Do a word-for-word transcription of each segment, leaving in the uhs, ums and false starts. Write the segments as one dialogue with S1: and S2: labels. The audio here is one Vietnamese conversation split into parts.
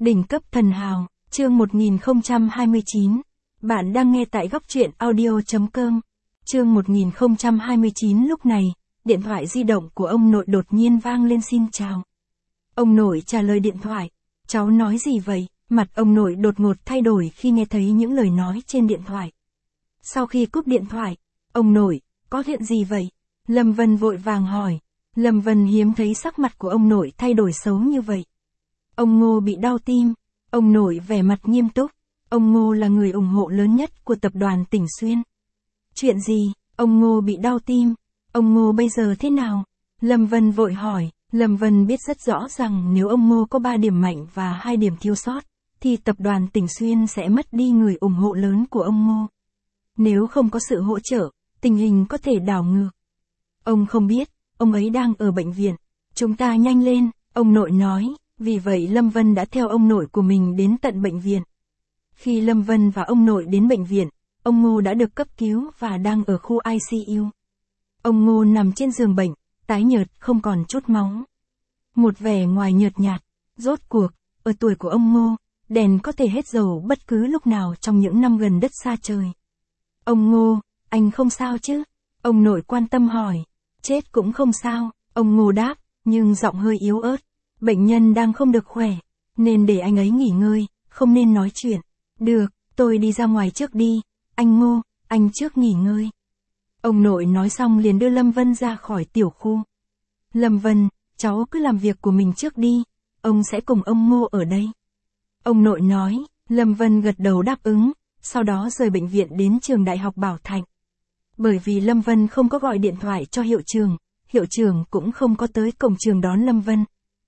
S1: Đỉnh cấp thần hào, chương một nghìn không trăm hai mươi chín. Bạn đang nghe tại góc truyện audio chấm com. Chương một nghìn không trăm hai mươi chín. Lúc này, điện thoại di động của ông nội đột nhiên vang lên xin chào. Ông nội trả lời điện thoại. Cháu nói gì vậy? Mặt ông nội đột ngột thay đổi khi nghe thấy những lời nói trên điện thoại. Sau khi cúp điện thoại, ông nội, có chuyện gì vậy? Lâm Vân vội vàng hỏi. Lâm Vân hiếm thấy sắc mặt của ông nội thay đổi xấu như vậy. Ông Ngô bị đau tim. Ông nội vẻ mặt nghiêm túc. Ông Ngô là người ủng hộ lớn nhất của tập đoàn Tỉnh Xuyên. Chuyện gì? Ông Ngô bị đau tim. Ông Ngô bây giờ thế nào? Lâm Vân vội hỏi. Lâm Vân biết rất rõ rằng nếu ông Ngô có ba điểm mạnh và hai điểm thiếu sót, thì tập đoàn Tỉnh Xuyên sẽ mất đi người ủng hộ lớn của ông Ngô. Nếu không có sự hỗ trợ, tình hình có thể đảo ngược. Ông không biết, ông ấy đang ở bệnh viện. Chúng ta nhanh lên, ông nội nói. Vì vậy Lâm Vân đã theo ông nội của mình đến tận bệnh viện. Khi Lâm Vân và ông nội đến bệnh viện, ông Ngô đã được cấp cứu và đang ở khu i xê u. Ông Ngô nằm trên giường bệnh, tái nhợt không còn chút máu. Một vẻ ngoài nhợt nhạt, rốt cuộc, ở tuổi của ông Ngô, đèn có thể hết dầu bất cứ lúc nào trong những năm gần đất xa trời. Ông Ngô, anh không sao chứ? Ông nội quan tâm hỏi. Chết cũng không sao, ông Ngô đáp, nhưng giọng hơi yếu ớt. Bệnh nhân đang không được khỏe, nên để anh ấy nghỉ ngơi, không nên nói chuyện. Được, tôi đi ra ngoài trước đi, anh Ngô, anh trước nghỉ ngơi. Ông nội nói xong liền đưa Lâm Vân ra khỏi tiểu khu. Lâm Vân, cháu cứ làm việc của mình trước đi, ông sẽ cùng ông Ngô ở đây. Ông nội nói, Lâm Vân gật đầu đáp ứng, sau đó rời bệnh viện đến trường đại học Bảo Thạnh. Bởi vì Lâm Vân không có gọi điện thoại cho hiệu trưởng, hiệu trưởng cũng không có tới cổng trường đón Lâm Vân.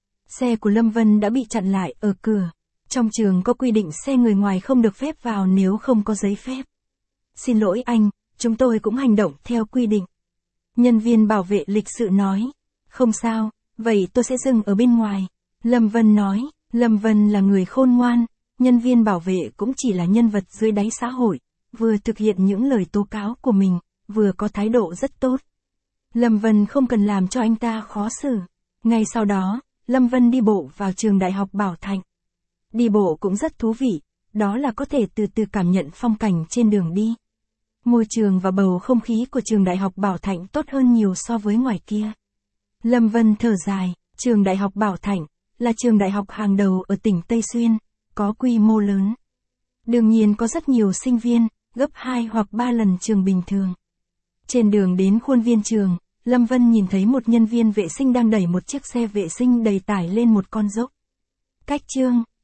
S1: Xe của Lâm Vân đã bị chặn lại ở cửa. Trong trường có quy định xe người ngoài không được phép vào nếu không có giấy phép. Xin lỗi anh, chúng tôi cũng hành động theo quy định. Nhân viên bảo vệ lịch sự nói. Không sao, vậy tôi sẽ dừng ở bên ngoài. Lâm Vân nói, Lâm Vân là người khôn ngoan, nhân viên bảo vệ cũng chỉ là nhân vật dưới đáy xã hội, vừa thực hiện những lời tố cáo của mình, vừa có thái độ rất tốt. Lâm Vân không cần làm cho anh ta khó xử. Ngay sau đó, Lâm Vân đi bộ vào trường đại học Bảo Thạnh. Đi bộ cũng rất thú vị, đó là có thể từ từ cảm nhận phong cảnh trên đường đi. Môi trường và bầu không khí của trường đại học Bảo Thạnh tốt hơn nhiều so với ngoài kia. Lâm Vân thở dài, trường đại học Bảo Thạnh là trường đại học hàng đầu ở tỉnh Tây Xuyên, có quy mô lớn. Đương nhiên có rất nhiều sinh viên, gấp hai hoặc ba lần trường bình thường. Trên đường đến khuôn viên trường, Lâm Vân nhìn thấy một nhân viên vệ sinh đang đẩy một chiếc xe vệ sinh đầy tải lên một con dốc. Cách chương